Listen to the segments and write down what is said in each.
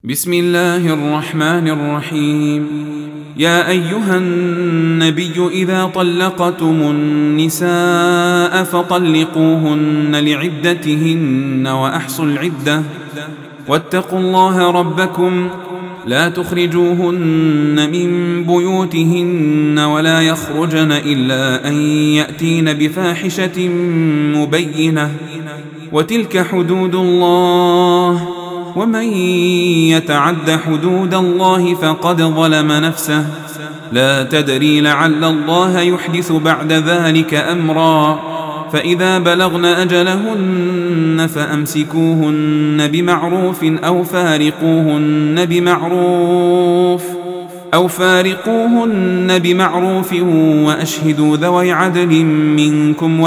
بسم الله الرحمن الرحيم. يا أيها النبي إذا طلقتم النساء فطلقوهن لعدتهن وأحصوا العدة واتقوا الله ربكم لا تخرجوهن من بيوتهن ولا يخرجن إلا أن يأتين بفاحشة مبينة وتلك حدود الله ومن يتعد حدود الله فقد ظلم نفسه لا تدري لعل الله يحدث بعد ذلك أمرا فإذا بلغن أجلهن فأمسكوهن بمعروف أو فارقوهن بمعروف وأشهدوا ذوي عدل منكم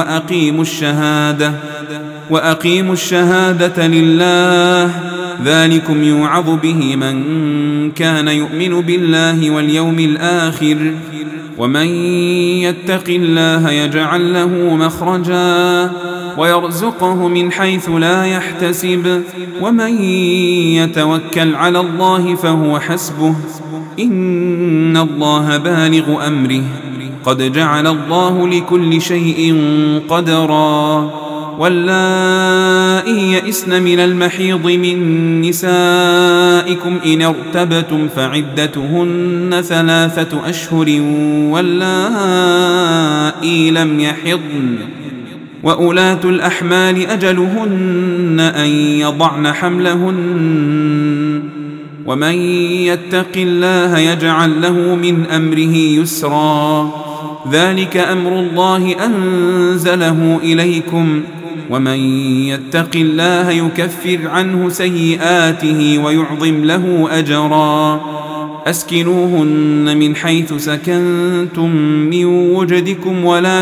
وأقيموا الشهادة لله ذلكم يوعظ به من كان يؤمن بالله واليوم الآخر ومن يتق الله يجعل له مخرجا ويرزقه من حيث لا يحتسب ومن يتوكل على الله فهو حسبه إن الله بالغ أمره قد جعل الله لكل شيء قدرا واللائي يئسن من المحيض من نسائكم إن ارتبتم فعدتهن 3 أشهر واللائي لم يحضن وأولاة الأحمال أجلهن أن يضعن حملهن ومن يتق الله يجعل له من أمره يسرا ذلك أمر الله أنزله إليكم ومن يتق الله يكفر عنه سيئاته ويعظم له أجرا أسكنوهن من حيث سكنتم من وجدكم ولا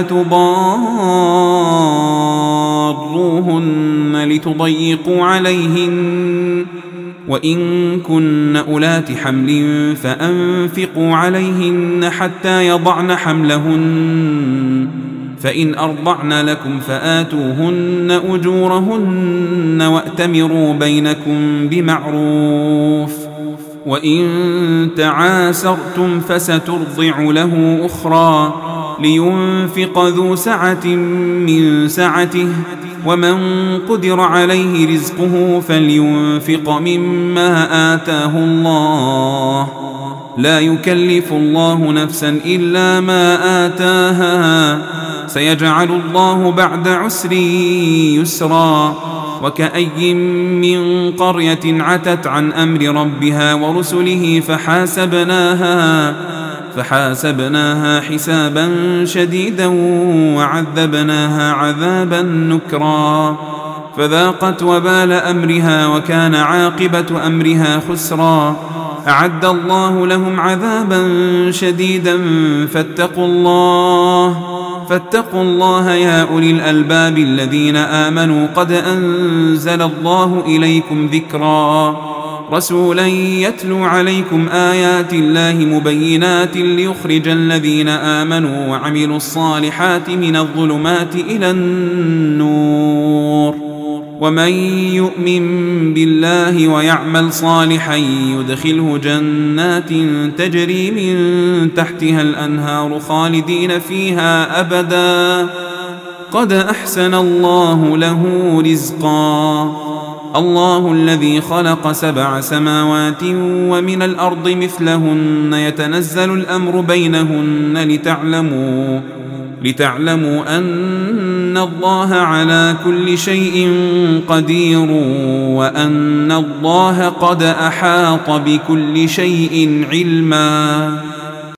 تضاروهن لتضيقوا عليهن وإن كن أولات حمل فأنفقوا عليهن حتى يضعن حملهن فإن أرضعن لكم فآتوهن أجورهن وأتمروا بينكم بمعروف وإن تعاسرتم فسترضع له أخرى لينفق ذو سعة من سعته ومن قدر عليه رزقه فلينفق مما آتاه الله لا يكلف الله نفسا إلا ما آتاها سيجعل الله بعد عسر يسرا وكأي من قرية عتت عن أمر ربها ورسله فحاسبناها حسابا شديدا وعذبناها عذابا نكرا فذاقت وبال أمرها وكان عاقبة أمرها خسرا أعد الله لهم عذابا شديدا فاتقوا الله يا أولي الألباب الذين آمنوا قد أنزل الله إليكم ذكرا رسولا يتلو عليكم آيات الله مبينات ليخرج الذين آمنوا وعملوا الصالحات من الظلمات إلى النور ومن يؤمن بالله ويعمل صالحا يدخله جنات تجري من تحتها الأنهار خالدين فيها أبدا قد أحسن الله له رزقا الله الذي خلق 7 سماوات ومن الأرض مثلهن يتنزل الأمر بينهن لتعلموا أن الله على كل شيء قدير وأن الله قد أحاط بكل شيء علما